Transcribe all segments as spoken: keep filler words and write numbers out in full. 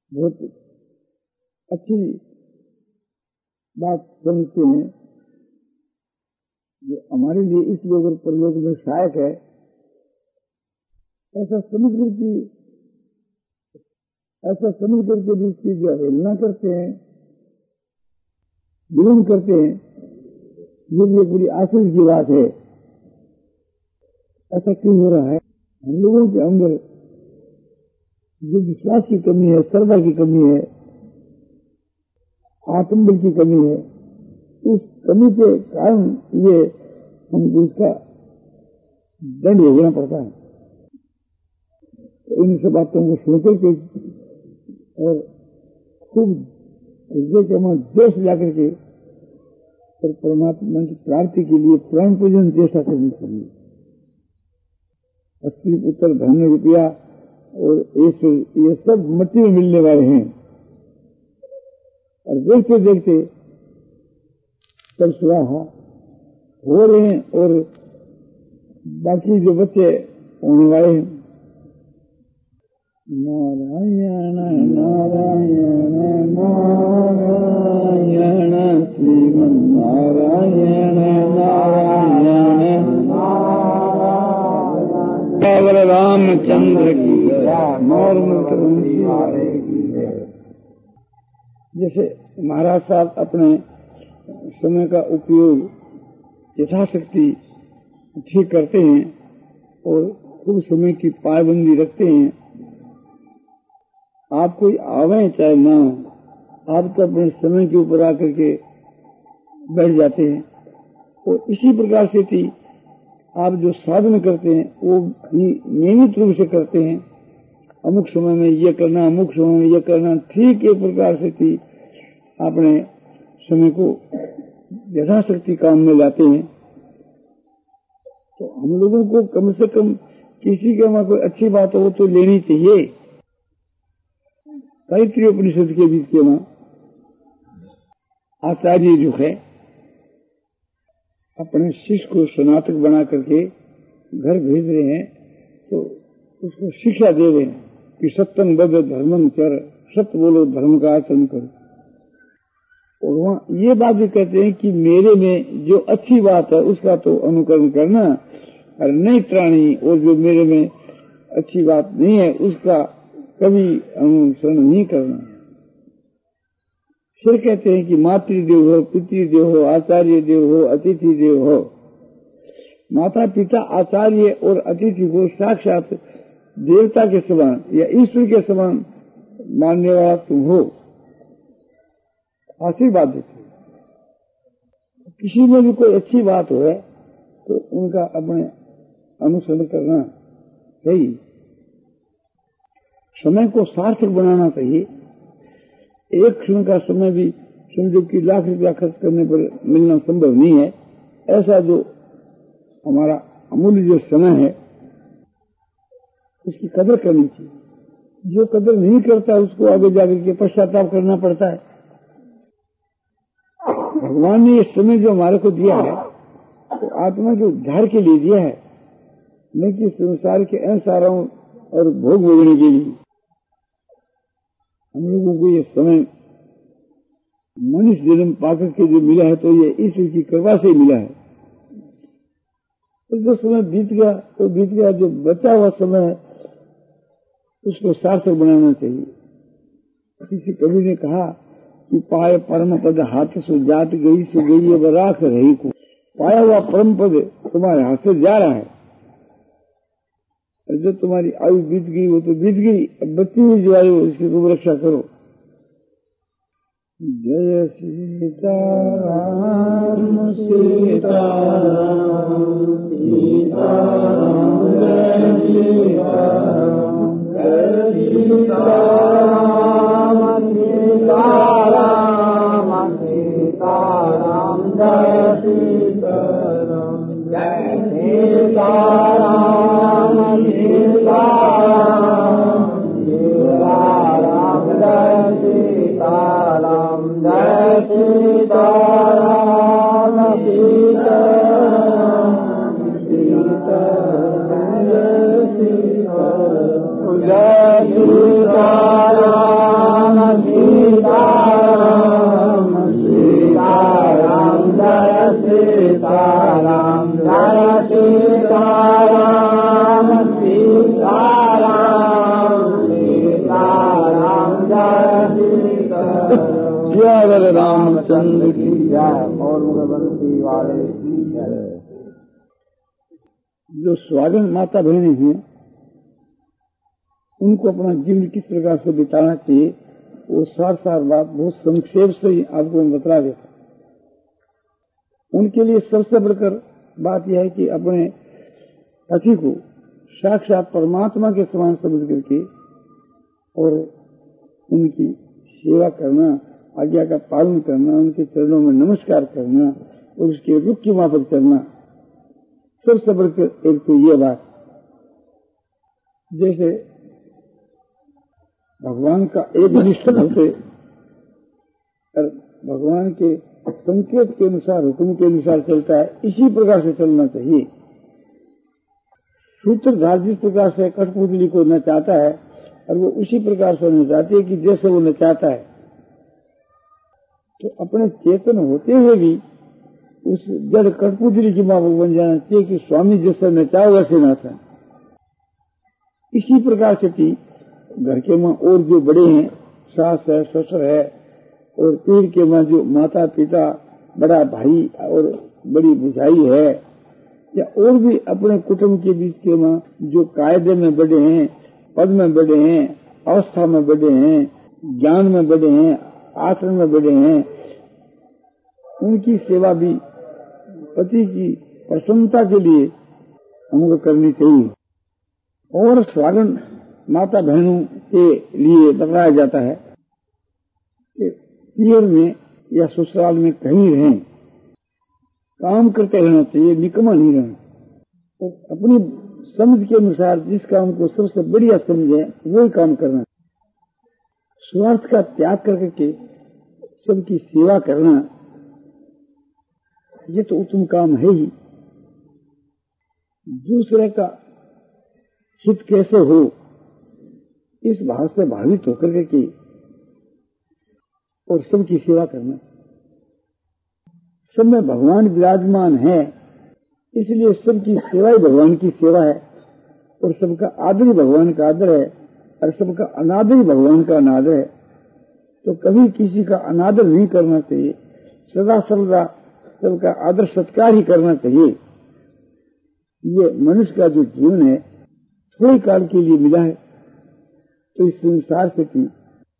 बहुत अच्छी बात समझते हैं, जो हमारे लिए इस लोक और परलोक में सहायक है, ऐसा समझ करके ऐसा समझ करके भी इसकी जो अवहेलना करते हैं, विरोध करते हैं, ये भी पूरी आश्चर्य की बात है। ऐसा क्यों हो रहा है? हम लोगों के अंदर जो विश्वास की कमी है, श्रद्धा की कमी है, आत्मबल की कमी है, उस कमी के कारण ये हमको इसका दंड भोगना पड़ता है। इन सब बातों को सुनकर के और खूब हृदय के मन देश जाकर के और परमात्मा की प्राप्ति के लिए प्राण पूजन चेष्टा करनी चाहिए। अस्सी पुत्र धन रुपया और ये सब मिट्टी में मिलने वाले हैं, और देखते देखते सब सुराहा हो रहे हैं, और बाकी जो बच्चे होने वाले हैं। नारायण नारायण नारायण श्रीमन नारायण नारायण नारायण रामचंद्र की जैसे महाराज साहब अपने समय का उपयोग यथाशक्ति ठीक करते हैं और खूब समय की पाबंदी रखते हैं। आप कोई आवे चाहे ना, आप तो अपने समय के ऊपर आकर के बैठ जाते हैं, और इसी प्रकार से थी आप जो साधन करते हैं वो नियमित रूप से करते हैं। अमुक समय में ये करना, अमुक समय में ये करना, ठीक एक प्रकार से थी अपने समय को यथाशक्ति काम में लाते हैं। तो हम लोगों को कम से कम किसी के वहां कोई अच्छी बात हो तो लेनी चाहिए। तैत्तिरीय उपनिषद के बीच के वहां आचार्य जो है अपने शिष्य को स्नातक बना करके घर भेज रहे हैं, तो उसको शिक्षा दे रहे हैं कि सत्यम वद धर्मम चर, सत्य बोलो धर्म का आचरण करो। और वहां ये बात भी कहते हैं कि मेरे में जो अच्छी बात है उसका तो अनुकरण करना, और नहीं त्राणी, और जो मेरे में अच्छी बात नहीं है उसका कभी अनुसरण नहीं करना। फिर कहते हैं कि मातृदेव हो, पितृदेव हो, आचार्य देव हो, अतिथि देव हो। माता पिता, आचार्य और अतिथि को साक्षात देवता के समान या ईश्वर के समान मानने वाला तुम हो, आशीर्वाद देते। किसी में भी कोई अच्छी बात हो तो उनका अपने अनुसरण करना चाहिए। समय को सार्थक बनाना चाहिए। एक क्षण का समय भी समझो कि लाख रुपया खर्च करने पर मिलना संभव नहीं है। ऐसा जो हमारा अमूल्य जो समय है उसकी कदर करनी चाहिए। जो कदर नहीं करता उसको आगे जाकर के पश्चाताप करना पड़ता है। भगवान ने ये समय जो हमारे को दिया है तो आत्मा के उद्धार के लिए दिया है, न कि संसार के असारों और भोग भोगने के लिए। हम लोगों को ये समय मनुष्य जन्म पाकर के जो मिला है तो ये ईश्वर की कृपा से मिला है। तो जो समय बीत गया तो बीत गया, जो बचा हुआ समय है उसको सार्थक बनाना चाहिए। किसी कवि ने कहा कि पाए परम पद हाथ से जात गई सो गई अब राख रही को। पाया हुआ परम पद तुम्हारे हाथ से जा रहा है, और जो तुम्हारी आयु बीत गई वो तो बीत गई। अब बच्ची हुई जो आयु इसकी तुम रक्षा करो। जय सीता राम सीता राम सीता राम जय सीता राम जय सीता राम सीता राम सीता राम जय सीता राम जय सीता राम सीता राम सीता राम जय सीता राम जय सीता राम सीता राम सीता राम जय सीता राम जय सीता जय बल रामचंद्र की जय और मुगबंसी वाले की जय। जो स्वागन माता बहनें हैं उनको अपना जीवन किस प्रकार से बिताना चाहिए वो सार सार बात बहुत संक्षेप से ही आपको बता देता। उनके लिए सबसे बढ़कर बात यह है कि अपने पति को साक्षात परमात्मा के समान समझ करके और उनकी सेवा करना, आज्ञा का पालन करना, उनके चरणों में नमस्कार करना और उसके रुख की माफक चलना, सबसे बढ़कर एक तो ये बात। जैसे भगवान का एक निष्ठ भक्त और भगवान के संकेत के अनुसार, हुक्म के अनुसार चलता है, इसी प्रकार से चलना चाहिए। सूत्रधार जिस प्रकार से कठपुतली को नचाता है और वो उसी प्रकार से नचाती है कि जैसे वो नचाता है, तो अपने चेतन होते हुए भी उस जड़ कठपुतली की माफक बन जाना चाहिए कि स्वामी जैसे नचाओ वैसे नाचा। इसी प्रकार से कि घर के माँ और जो बड़े हैं, सास है, ससुर है, और पीर के माँ जो माता पिता, बड़ा भाई और बड़ी बुझाई है, या और भी अपने कुटुंब के बीच के माँ जो कायदे में बड़े हैं, पद में बड़े हैं, अवस्था में बड़े हैं, ज्ञान में बड़े हैं, आचरण में बड़े हैं, उनकी सेवा भी पति की प्रसन्नता के लिए हमको करनी चाहिए। और स्वागन माता बहनों के लिए बताया जाता है कि पियर में या ससुराल में कहीं रहें, काम करते रहना चाहिए, निकम्मा नहीं रहना, और अपनी समझ के अनुसार जिस काम को सबसे बढ़िया समझे वही काम करना। स्वार्थ का त्याग करके सबकी सेवा करना, ये तो उत्तम काम है ही। दूसरे का हित कैसे हो इस भाव से भावित होकर के और सबकी सेवा करना। सब में भगवान विराजमान है, इसलिए सबकी सेवा ही भगवान की सेवा है, और सबका आदर ही भगवान का आदर है, और सबका अनादर ही भगवान का अनादर है। तो कभी किसी का अनादर नहीं करना चाहिए, सदा सर्वदा सबका आदर सत्कार ही करना चाहिए। ये मनुष्य का जो जीवन है थोड़े काल के लिए मिला है, तो इस संसार से की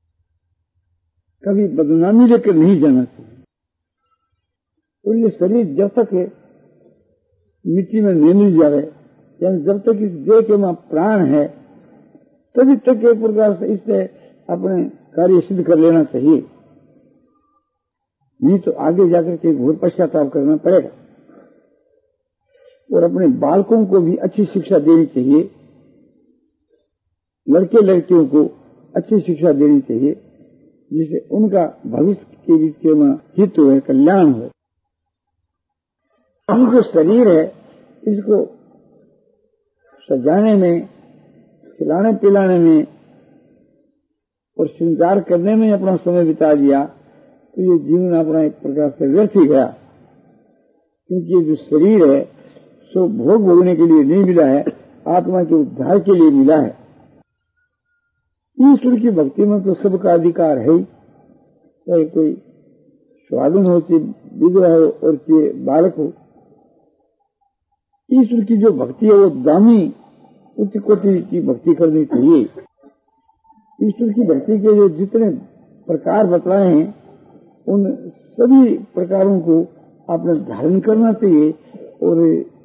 कभी बदनामी लेकर नहीं जाना चाहिए। और ये शरीर जब तक है मिट्टी में नहीं मिल जाए, यानी जब तक इस देह के में प्राण है, तभी तक एक प्रकार से इससे अपने कार्य सिद्ध कर लेना चाहिए, नहीं तो आगे जाकर के घोर पश्चाताप करना पड़ेगा। और अपने बालकों को भी अच्छी शिक्षा देनी चाहिए, लड़के लड़कियों को अच्छी शिक्षा देनी चाहिए, जिससे उनका भविष्य के बीच के में हित हो, कल्याण हो। हम जो शरीर है इसको सजाने में, खिलाने पिलाने में और श्रृंगार करने में अपना समय बिता दिया तो ये जीवन अपना एक प्रकार से व्यर्थ ही गया। क्योंकि ये जो शरीर है सो भोग भोगने के लिए नहीं मिला है, आत्मा के उद्धार के लिए मिला है। ईश्वर की भक्ति में तो सबका अधिकार है ही, चाहे कोई स्वाधीन हो, चाहे विधवा हो और चाहे बालक हो। ईश्वर की जो भक्ति है वो दामी उच्च कोटि की भक्ति करनी चाहिए। ईश्वर की भक्ति के जो जितने प्रकार बतलाए हैं उन सभी प्रकारों को आपने धारण करना चाहिए और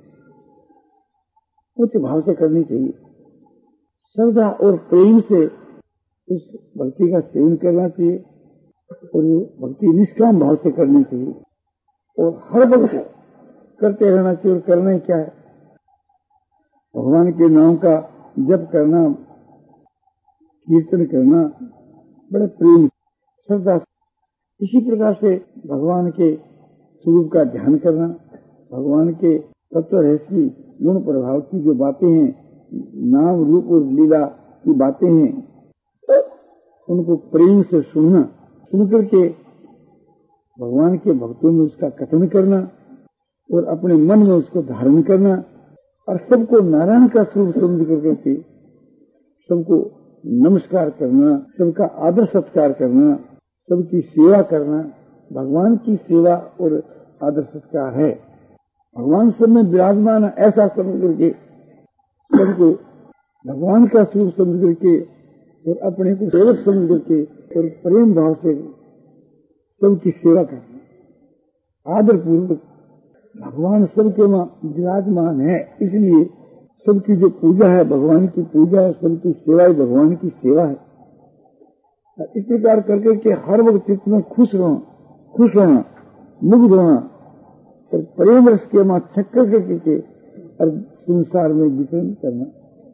उच्च भाव से करनी चाहिए। श्रद्धा और प्रेम से उस भक्ति का सेवन करना चाहिए और ये भक्ति निष्काम भाव से करनी चाहिए और हर वक्त करते रहना चाहिए। और करना ही क्या है, भगवान के नाम का जप करना, कीर्तन करना बड़े प्रेम श्रद्धा। इसी प्रकार से भगवान के स्वरूप का ध्यान करना, भगवान के तत्व रहस्य गुण प्रभाव की जो बातें हैं, नाम रूप और लीला की बातें हैं, उनको प्रेम से सुनना, सुनकर के भगवान के भक्तों में उसका कथन करना और अपने मन में उसको धारण करना और सबको नारायण का स्वरूप समझ करके सबको नमस्कार करना, सबका आदर सत्कार करना, सबकी सेवा करना भगवान की सेवा और आदर संस्कार है। भगवान सब में विराजमान ऐसा समझ करके सबको भगवान का स्वरूप समझ करके और अपने को सेवक समझ करके और प्रेम भाव से सबकी सेवा करना आदर पूर्वक। भगवान सबके विराजमान है, इसलिए सबकी जो पूजा है भगवान की पूजा है, सबकी सेवा ही भगवान की सेवा है। इस प्रकार करके कि हर वक्त चित्त में खुश रहना, खुश होना, मुग्ध होना और प्रेम रस के मां चक्कर करके और संसार में विचरण करना।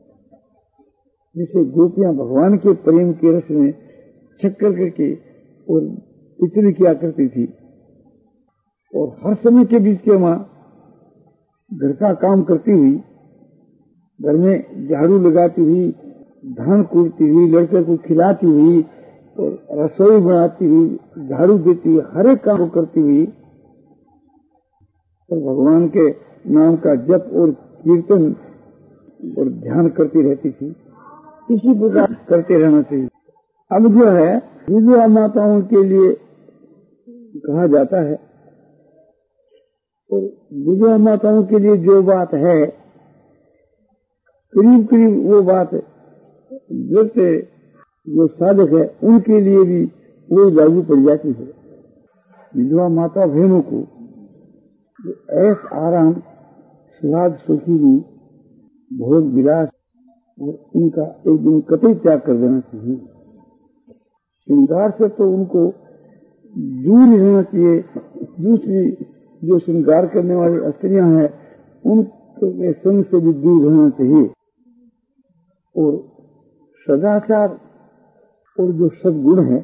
जिसे गोपियां भगवान के प्रेम के रस में चक्कर करके और विचरण किया करती थी और हर समय के बीच के मां घर का काम करती हुई, घर में झाड़ू लगाती हुई, धान कूटती हुई, लड़के को खिलाती हुई और रसोई बनाती हुई, झाड़ू देती हुई, हर एक काम को करती हुई और भगवान के नाम का जप और कीर्तन और ध्यान करती रहती थी। इसी प्रकार करते रहना चाहिए। अब जो है विधवा माताओं के लिए कहा जाता है और विधवा माताओं के लिए जो बात है करीब करीब वो बात जैसे जो साधक है उनके लिए भी वो लागू पड़ जाती है। विधवा माता बहनों को ऐस आराम स्वाद सुखी भी भोग विलास और उनका एक दिन कतई त्याग कर देना चाहिए। श्रृंगार से तो उनको दूर रहना चाहिए। दूसरी जो श्रृंगार करने वाली स्त्रियां हैं उनके संग से भी दूर रहना चाहिए और सदाचार और जो सद्गुण है,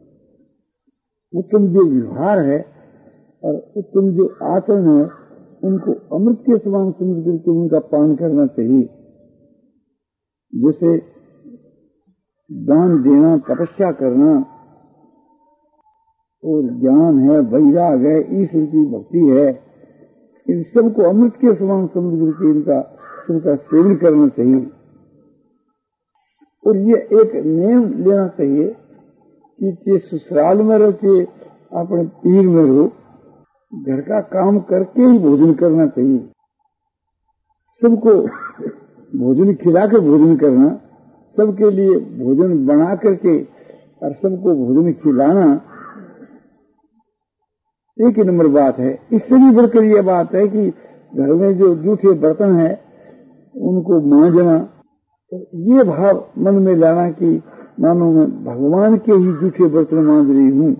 उत्तम जो व्यवहार है और उत्तम जो आचरण है, उनको अमृत के समान समझ करके उनका पान करना चाहिए। जैसे दान देना, तपस्या करना और ज्ञान है, वैराग है, ईश्वर की भक्ति है, इन सबको अमृत के समान समझ करके इनका इनका सेवन करना चाहिए। और ये एक नियम लेना चाहिए कि ये ससुराल में रहो कि अपने पीर में रहो, घर का काम करके ही भोजन करना चाहिए। सबको भोजन खिला के भोजन करना, सबके लिए भोजन बना करके और सबको भोजन खिलाना एक नंबर बात है। इससे भी बढ़कर यह बात है कि घर में जो जूठे बर्तन है उनको मांजना, तो ये भाव मन में लाना कि मानो मैं भगवान के ही जूठे बर्तन मांज रही हूँ।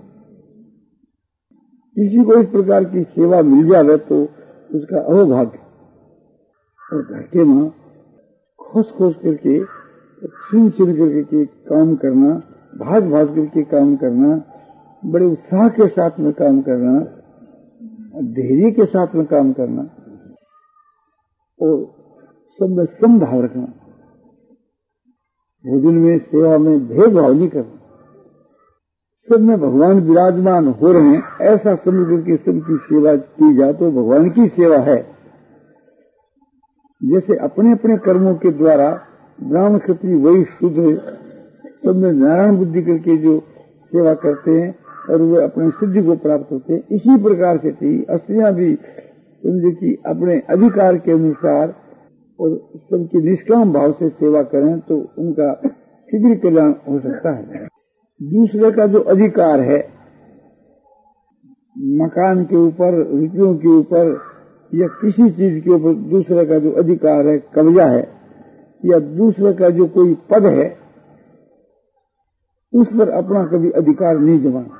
किसी को इस प्रकार की सेवा मिल जाए तो उसका अहोभाग्य। और घर के मां खोस खोस करके चुन चुन करके काम करना, भाग भाग करके काम करना, बड़े उत्साह के साथ में काम करना, धैर्य के साथ में काम करना और सब में समभाव रखना, भोजन में सेवा में भेदभाव नहीं करना, सब में भगवान विराजमान हो रहे हैं ऐसा समझ करके सबकी सेवा की जाए तो भगवान की सेवा है। जैसे अपने अपने कर्मों के द्वारा ब्राह्मण क्षत्रिय वही शूद्र सब में नारायण बुद्धि करके जो सेवा करते हैं और वे अपने सिद्धि को प्राप्त होते हैं, इसी प्रकार से थी स्त्रियां भी समझे कि अपने अधिकार के अनुसार और सबकी निष्काम भाव से सेवा करें तो उनका शीघ्र कल्याण हो सकता है। दूसरे का जो अधिकार है मकान के ऊपर, रुपयों के ऊपर या किसी चीज के ऊपर दूसरे का जो अधिकार है, कब्जा है, या दूसरे का जो कोई पद है उस पर अपना कभी अधिकार नहीं जमाना,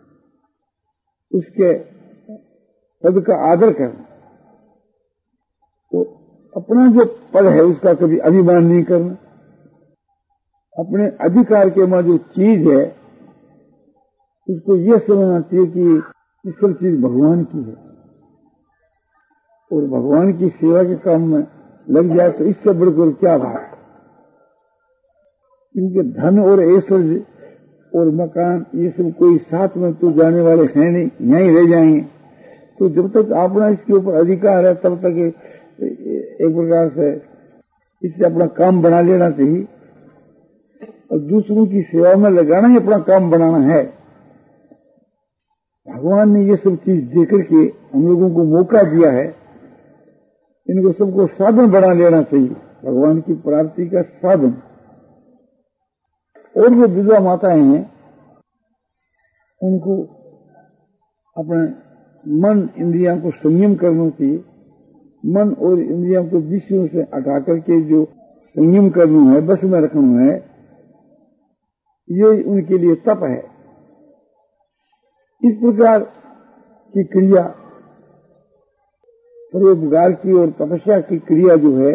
उसके पद का आदर करना, तो अपना जो पद है उसका कभी अभिमान नहीं करना। अपने अधिकार के में जो चीज है उसको यह समझना चाहिए कि ये सब चीज भगवान की है और भगवान की सेवा के काम में लग जाए तो इससे बढ़कर क्या बात। क्योंकि धन और ऐश्वर्य और मकान ये सब कोई साथ में तो जाने वाले हैं नहीं, यहीं रह जाएंगे। तो जब तक अपना इसके ऊपर अधिकार है तब तक एक प्रकार से इससे अपना काम बना लेना चाहिए और दूसरों की सेवा में लगाना ही अपना काम बनाना है। भगवान ने ये सब चीज देकर के हम लोगों को मौका दिया है, इनको सबको साधन बना लेना चाहिए, भगवान की प्राप्ति का साधन। और जो विधवा माताएं हैं उनको अपने मन इंद्रियों को संयम करना चाहिए। मन और इंद्रियों को विषयों से हटा करके जो संयम करना है, बस में रखना है, ये उनके लिए तप है। इस प्रकार की क्रिया, परोपकार की और तपस्या की क्रिया जो है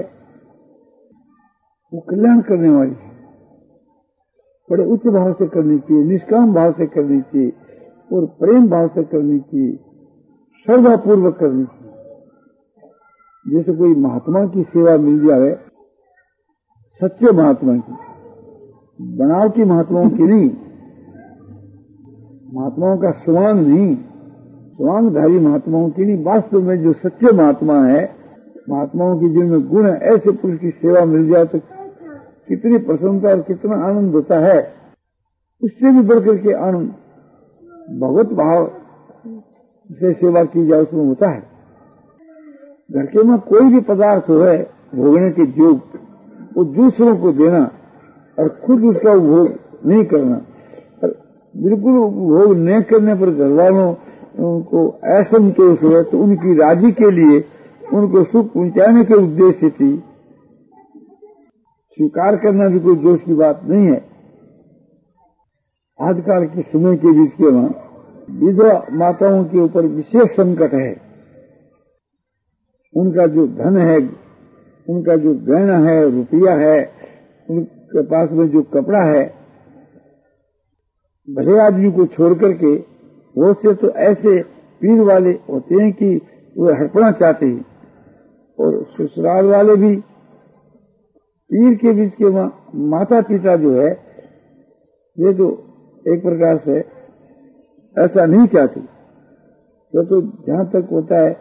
वो कल्याण करने वाली है। बड़े उच्च भाव से करनी चाहिए, निष्काम भाव से करनी चाहिए और प्रेम भाव से करनी चाहिए, श्रद्धा पूर्वक करनी चाहिए। जैसे कोई महात्मा की सेवा मिल जाए, सच्चे महात्मा की, बनावटी महात्माओं की नहीं, महात्माओं का स्वांग नहीं, स्वांगधारी महात्माओं की नहीं, वास्तव में जो सच्चे महात्मा है, महात्माओं की जिनमें गुण है, ऐसे पुरुष की सेवा मिल जाए तो कितनी प्रसन्नता और कितना आनंद होता है। उससे भी बढ़कर के आनंद भगवत भाव से सेवा की जाए उसमें होता है। घर के में कोई भी पदार्थ हो है भोगने के योग, वो दूसरों को देना और खुद उसका उपभोग नहीं करना, बिल्कुल उपभोग न करने पर घर वालों को असंतोष हुआ तो उनकी राजी के लिए, उनको सुख पहुंचाने के उद्देश्य थी स्वीकार करना भी कोई दोष की बात नहीं है। आजकल के समय के बीच के वहां विधवा माताओं के ऊपर विशेष संकट है। उनका जो धन है, उनका जो गहना है, रुपया है, उनके पास में जो कपड़ा है, भले आदमी को छोड़ करके वो से तो ऐसे पीर वाले होते हैं कि वो हड़पना चाहते हैं, और ससुराल वाले भी पीर के बीच के माता पिता जो है ये तो एक प्रकार से ऐसा नहीं चाहते, तो, तो जहां तक होता है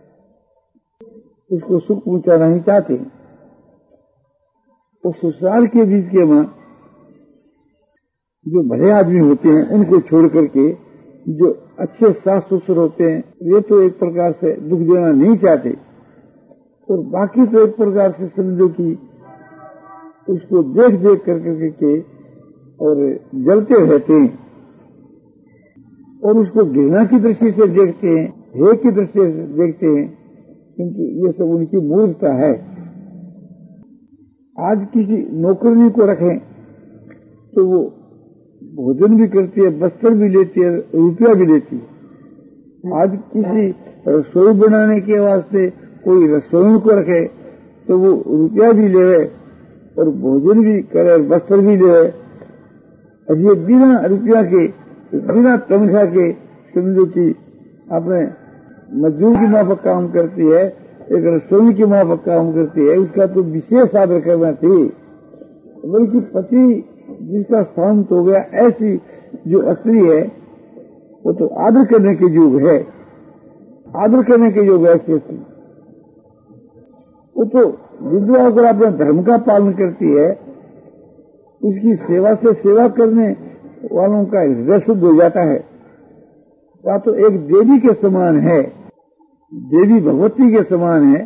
उसको सुख पहुंचाना नहीं चाहते। तो ससुराल के बीच के मां जो भले आदमी होते हैं उनको छोड़ करके जो अच्छे सास ससुर होते हैं वे तो एक प्रकार से दुख देना नहीं चाहते, और बाकी तो एक प्रकार से समझो कि उसको देख देख कर करके और जलते रहते हैं और उसको घृणा की दृष्टि से देखते हैं, हे की दृष्टि से देखते हैं, क्योंकि ये सब उनकी मूर्खता है। आज किसी नौकरनी को रखें तो वो भोजन भी करती है, वस्त्र भी लेती है, रुपया भी लेती है। आज किसी रसोई बनाने के वास्ते कोई रसोई को रखे तो वो रुपया भी ले और भोजन भी करे और वस्त्र भी ले। और ये बिना रुपया के, बिना तनख्वाह के, समझो कि अपने मजदूर की माफक काम करती है, एक रसोई की माफक काम करती है, उसका तो विशेष आदर करना चाहिए। बल्कि पति जिसका शांत हो गया, ऐसी जो स्त्री है वो तो आदर करने के योग है, आदर करने के योग है ऐसी स्त्री। वो तो विधवा होकर अपने धर्म का पालन करती है, उसकी सेवा से सेवा करने वालों का हृदय शुद्ध हो जाता है। वह तो एक देवी के समान है, देवी भगवती के समान है,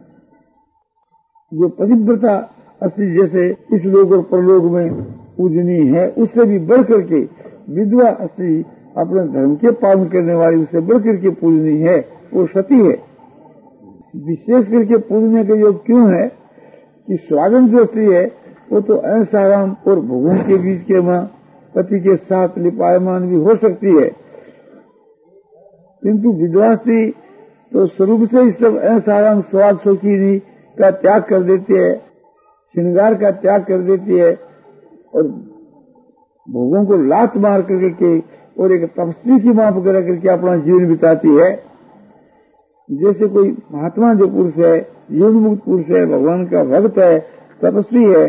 जो पतिव्रता असली जैसे इस लोक और परलोक में पूजनीय है, उससे भी बढ़ करके विधवा असली अपने धर्म के पालन करने वाली उससे बढ़ करके पूजनीय है, वो सती है। विशेष करके पूजने का योग क्यों है कि स्वागन जो स्त्री है वो तो ऐसाराम और भोगों के बीच के मां पति के साथ लिपायमान भी हो सकती है, किंतु विधवा स्त्री तो स्वरूप से ही सब ऐसाराम स्वाद शौकीनी का त्याग कर देती है, श्रृंगार का त्याग कर देती है और भोगों को लात मार करके और एक तपस्वी की मां पकड़ करके अपना जीवन बिताती है। जैसे कोई महात्मा जो पुरुष है, योग मुक्त पुरुष है, भगवान का भक्त है, तपस्वी है,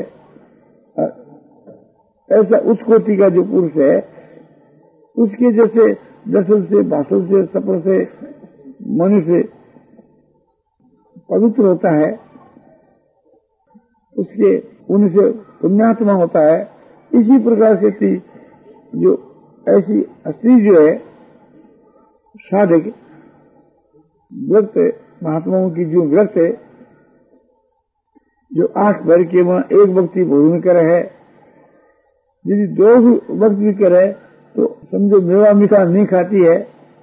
ऐसा उच्च कोटि का जो पुरुष है, उसके जैसे दर्शन से, भाषण से, सफर से मनुष्य पवित्र होता है, उसके उनसे पुण्यात्मा होता है। इसी प्रकार से थी जो ऐसी स्त्री जो है साधक व्रत महात्माओं की जो व्रत है, जो आंख भर के वहां एक वक्त ही भोजन करे है, यदि दो वक्त भी करे तो समझो मेवा मीठा नहीं खाती है,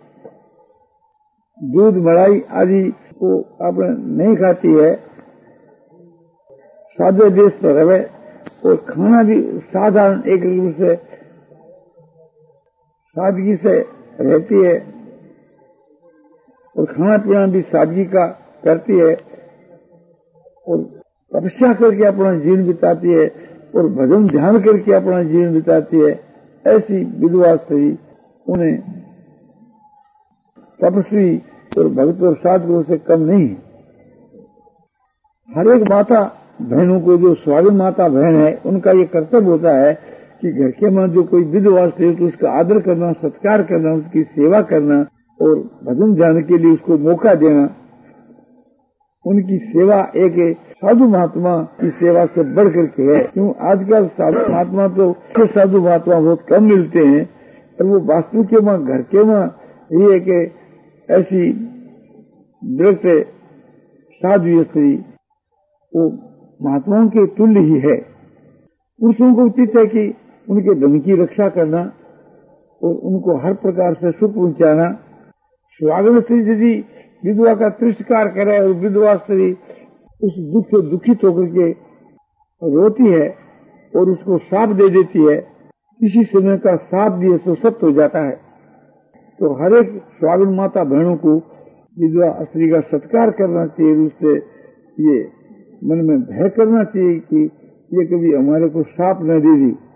दूध मलाई आदि को अपने नहीं खाती है, सादे देश पर रहे और खाना भी साधारण एक रूप से सादगी से रहती है और खाना पीना भी सादगी का करती है और तपस्या करके अपना जीवन बिताती है और भजन ध्यान करके अपना जीवन बिताती है। ऐसी विधवा स्त्री उन्हें तपस्वी और भक्त और साधुओं से कम नहीं है। हर एक माता बहनों को, जो स्वाधीन माता बहन है, उनका ये कर्तव्य होता है कि घर के में जो कोई विधवा स्त्री तो उसका आदर करना, सत्कार करना, उसकी सेवा करना और भजन ध्यान के लिए उसको मौका देना। उनकी सेवा एक साधु महात्मा की सेवा से बढ़ करके है। क्यों आजकल साधु महात्मा तो साधु महात्मा बहुत कम मिलते हैं, और वो वास्तु के वहां घर के वहां ये कि ऐसी व्रत साधु स्त्री वो महात्माओं के तुल्य ही है। पुरुषों को उचित है कि उनके धन की रक्षा करना और उनको हर प्रकार से सुख पहुंचाना। स्वागत स्त्री यदि विधवा का तिरस्कार करे और विधवा स्त्री उस दुख से दुखित होकर के रोती है और उसको शाप दे देती है, किसी समय का शाप दिए तो सत्य हो जाता है। तो हर एक स्वागत माता बहनों को विधवा स्त्री का सत्कार करना चाहिए, उससे ये मन में भय करना चाहिए कि ये कभी हमारे को शाप न दे दी।